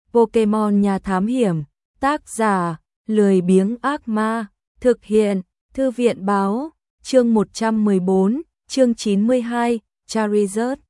Pokemon Nhà Thám Hiểm, tác giả, lười biếng ác ma, thực hiện, Thư viện báo, chương 114, chương 92, Charizard.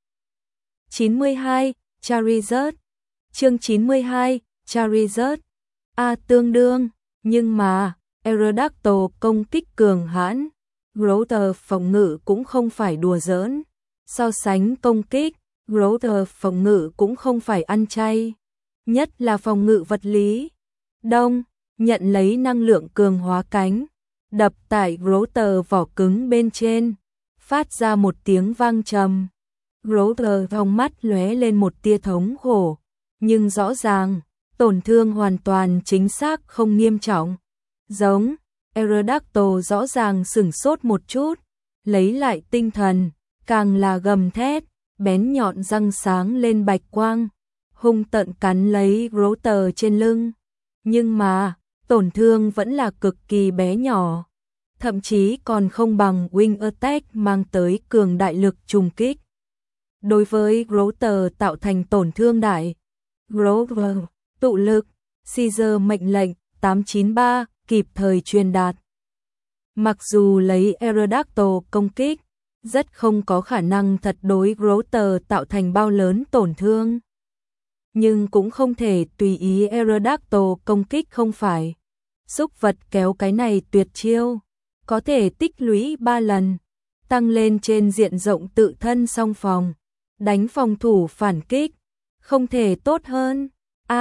92, Charizard. Chương 92, Charizard. Tương đương, nhưng mà, Aerodactyl công kích cường hãn, Grotter phòng ngự cũng không phải đùa giỡn. So sánh công kích, Grotter phòng ngự cũng không phải ăn chay. Nhất là phòng ngự vật lý. Đông, nhận lấy năng lượng cường hóa cánh, đập tại Grotter vỏ cứng bên trên, phát ra một tiếng vang trầm. Grotter trong mắt lóe lên một tia thống khổ, nhưng rõ ràng, tổn thương hoàn toàn chính xác không nghiêm trọng. Giống, Aerodactyl rõ ràng sửng sốt một chút, lấy lại tinh thần, càng là gầm thét, bén nhọn răng sáng lên bạch quang, hung tợn cắn lấy Grotter trên lưng. Nhưng mà, tổn thương vẫn là cực kỳ bé nhỏ, thậm chí còn không bằng Wing Attack mang tới cường đại lực trùng kích. Đối với Grotter tạo thành tổn thương đại. Grotter, tụ lực, Caesar mệnh lệnh 893 kịp thời truyền đạt. Mặc dù lấy Aerodactyl công kích, rất không có khả năng thật đối Grotter tạo thành bao lớn tổn thương. Nhưng cũng không thể tùy ý Aerodactyl công kích không phải. Súc vật kéo cái này tuyệt chiêu, có thể tích lũy 3 lần, tăng lên trên diện rộng tự thân song phòng, đánh phòng thủ phản kích, không thể tốt hơn.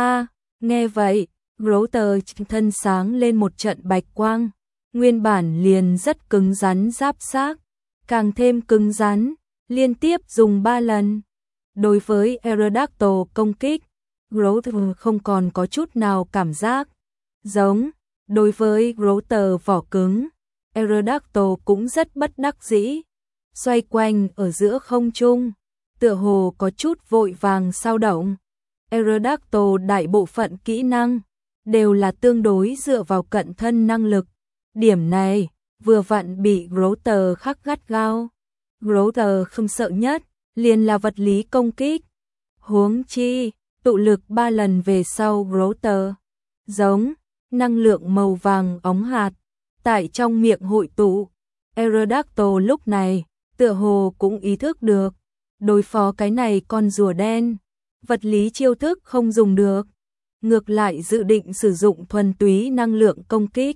Nghe vậy, Grotter thân sáng lên một trận bạch quang, nguyên bản liền rất cứng rắn giáp xác, càng thêm cứng rắn, liên tiếp dùng 3 lần. Đối với Aerodactyl công kích, Grotter không còn có chút nào cảm giác. Giống, đối với Grotter vỏ cứng, Aerodactyl cũng rất bất đắc dĩ, xoay quanh ở giữa không trung, tựa hồ có chút vội vàng sao động. Aerodactyl đại bộ phận kỹ năng đều là tương đối dựa vào cận thân năng lực. Điểm này vừa vặn bị Grotter khắc gắt gao. Grotter không sợ nhất liền là vật lý công kích. Huống chi, tụ lực 3 lần về sau Grotter giống, năng lượng màu vàng óng hạt tại trong miệng hội tụ. Aerodactyl lúc này tựa hồ cũng ý thức được, đối phó cái này con rùa đen, vật lý chiêu thức không dùng được, ngược lại dự định sử dụng thuần túy năng lượng công kích.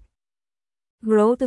Grotter,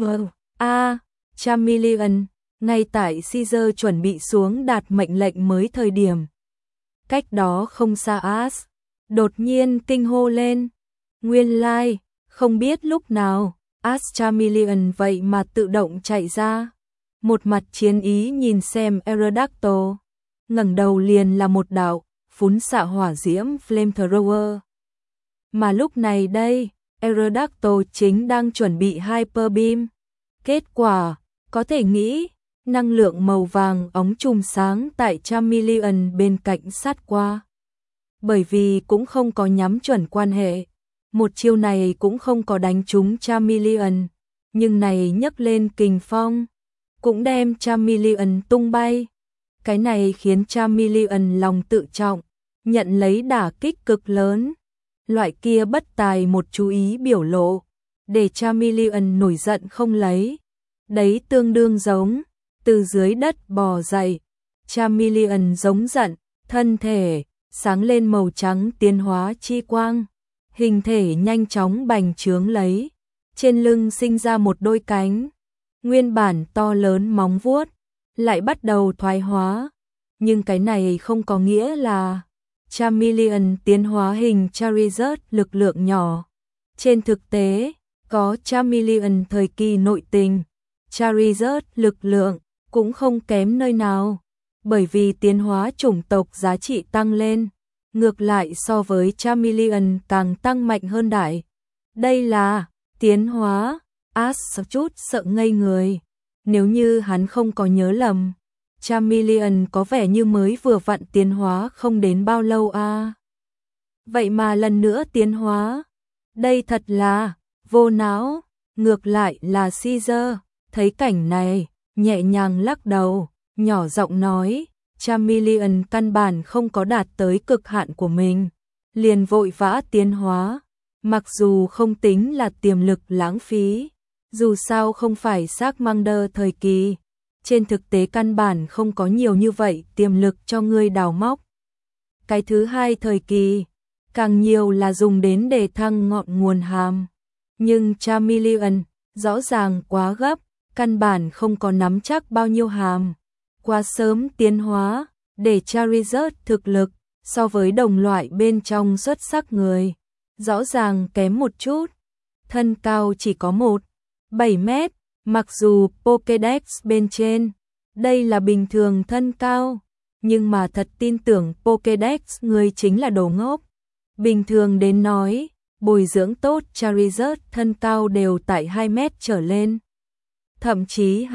Charmeleon, ngay tại Caesar chuẩn bị xuống đạt mệnh lệnh mới thời điểm. Cách đó không xa Ash, đột nhiên kinh hô lên. Nguyên lai, không biết lúc nào, Ash Charmeleon vậy mà tự động chạy ra. Một mặt chiến ý nhìn xem Aerodactyl, ngẩng đầu liền là một đạo phún xạ hỏa diễm flamethrower. Mà lúc này đây, Aerodactyl chính đang chuẩn bị Hyper Beam. Kết quả, có thể nghĩ, năng lượng màu vàng óng chùm sáng tại Charmeleon bên cạnh sát qua. Bởi vì cũng không có nhắm chuẩn quan hệ, một chiêu này cũng không có đánh trúng Charmeleon, nhưng này nhấc lên kình phong, cũng đem Charmeleon tung bay. Cái này khiến Charmeleon lòng tự trọng, nhận lấy đả kích cực lớn. Loại kia bất tài một chú ý biểu lộ, để Charmeleon nổi giận không lấy. Đấy tương đương giống, từ dưới đất bò dậy. Charmeleon giống giận, thân thể sáng lên màu trắng tiến hóa chi quang, hình thể nhanh chóng bành trướng lấy, trên lưng sinh ra một đôi cánh, nguyên bản to lớn móng vuốt lại bắt đầu thoái hóa, nhưng cái này không có nghĩa là Charmeleon tiến hóa hình Charizard lực lượng nhỏ. Trên thực tế, có Charmeleon thời kỳ nội tình, Charizard lực lượng cũng không kém nơi nào, bởi vì tiến hóa chủng tộc giá trị tăng lên, ngược lại so với Charmeleon càng tăng mạnh hơn đại. Đây là tiến hóa. Ash chút sợ ngây người, nếu như hắn không có nhớ lầm, Charmeleon có vẻ như mới vừa vặn tiến hóa không đến bao lâu Vậy mà lần nữa tiến hóa, đây thật là vô não. Ngược lại là Caesar, thấy cảnh này, nhẹ nhàng lắc đầu, nhỏ giọng nói, Charmeleon căn bản không có đạt tới cực hạn của mình, liền vội vã tiến hóa, mặc dù không tính là tiềm lực lãng phí, dù sao không phải Charmander thời kỳ, trên thực tế căn bản không có nhiều như vậy tiềm lực cho ngươi đào móc. Cái thứ hai thời kỳ, càng nhiều là dùng đến để thăng ngọn nguồn hàm, nhưng Charmeleon rõ ràng quá gấp, căn bản không có nắm chắc bao nhiêu hàm, quá sớm tiến hóa, để Charizard thực lực so với đồng loại bên trong xuất sắc người, rõ ràng kém một chút. Thân cao chỉ có 1,7 mét, mặc dù Pokédex bên trên, đây là bình thường thân cao, nhưng mà thật tin tưởng Pokédex người chính là đồ ngốc. Bình thường đến nói, bồi dưỡng tốt Charizard thân cao đều tại 2 mét trở lên. Thậm chí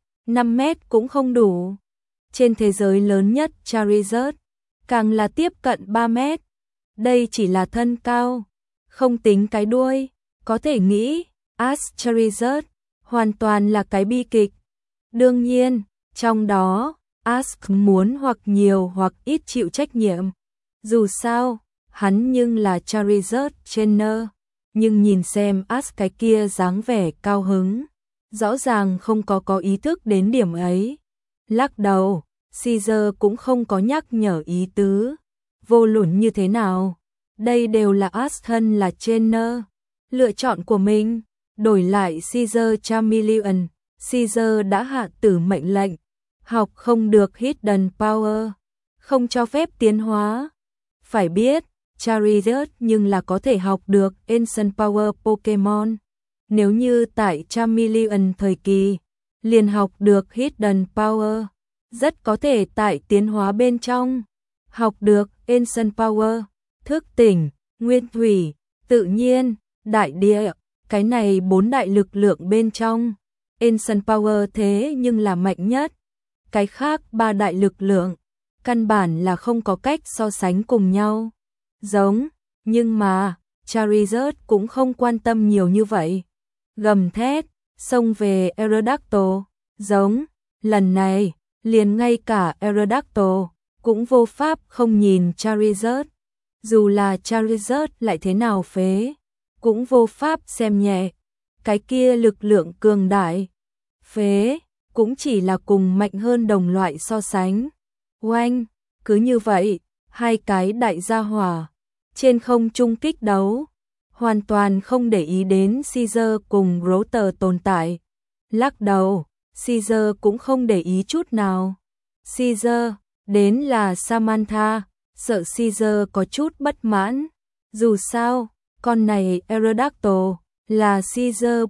5 mét cũng không đủ. Trên thế giới lớn nhất Charizard, càng là tiếp cận 3 mét. Đây chỉ là thân cao, không tính cái đuôi. Có thể nghĩ, Ash Charizard hoàn toàn là cái bi kịch. Đương nhiên, trong đó, Ash muốn hoặc nhiều hoặc ít chịu trách nhiệm. Dù sao, hắn nhưng là Charizard trainer, nhưng nhìn xem Ash cái kia dáng vẻ cao hứng, rõ ràng không có ý thức đến điểm ấy. Lắc đầu, Caesar cũng không có nhắc nhở ý tứ. Vô luận như thế nào, đây đều là Ash thân là trainer, lựa chọn của mình. Đổi lại Caesar Charmeleon, Caesar đã hạ tử mệnh lệnh, học không được Hidden Power, không cho phép tiến hóa. Phải biết, Charizard nhưng là có thể học được Ancient Power Pokemon. Nếu như tại Charmeleon thời kỳ, liền học được Hidden Power, rất có thể tại tiến hóa bên trong, học được Ancient Power, thức tỉnh, nguyên thủy, tự nhiên, đại địa. Cái này 4 đại lực lượng bên trong, Ancient Power thế nhưng là mạnh nhất. Cái khác 3 đại lực lượng, căn bản là không có cách so sánh cùng nhau. Giống, nhưng mà, Charizard cũng không quan tâm nhiều như vậy. Gầm thét, xông về Aerodactyl, giống, lần này, liền ngay cả Aerodactyl cũng vô pháp không nhìn Charizard. Dù là Charizard lại thế nào phế, cũng vô pháp xem nhẹ. Cái kia lực lượng cường đại, phế, cũng chỉ là cùng mạnh hơn đồng loại so sánh. Oanh, cứ như vậy, hai cái đại gia hỏa trên không trung kích đấu, hoàn toàn không để ý đến Caesar cùng Router tồn tại. Lắc đầu, Caesar cũng không để ý chút nào. Caesar, đến là Samantha, sợ Caesar có chút bất mãn. Dù sao, con này Aerodactyl là Caesar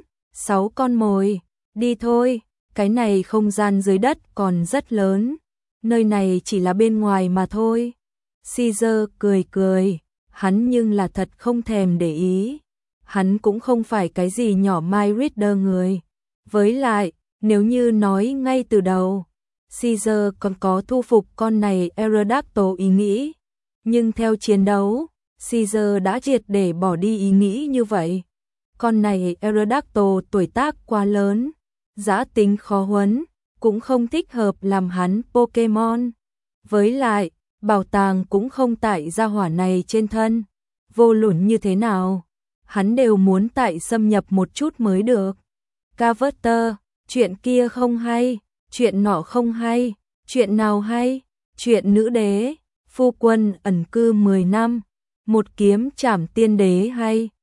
4-6 con mồi. Đi thôi, cái này không gian dưới đất còn rất lớn. Nơi này chỉ là bên ngoài mà thôi. Caesar cười cười, hắn nhưng là thật không thèm để ý. Hắn cũng không phải cái gì nhỏ My Reader người. Với lại, nếu như nói ngay từ đầu, Caesar còn có thu phục con này Aerodactyl ý nghĩ. Nhưng theo chiến đấu, Caesar đã triệt để bỏ đi ý nghĩ như vậy. Con này Aerodactyl tuổi tác quá lớn, dã tính khó huấn, cũng không thích hợp làm hắn Pokemon. Với lại, bảo tàng cũng không tại gia hỏa này trên thân. Vô luận như thế nào, hắn đều muốn tại xâm nhập một chút mới được. Carver, chuyện kia không hay, chuyện nọ không hay, chuyện nào hay, chuyện nữ đế, phu quân ẩn cư 10 năm, một kiếm trảm tiên đế hay.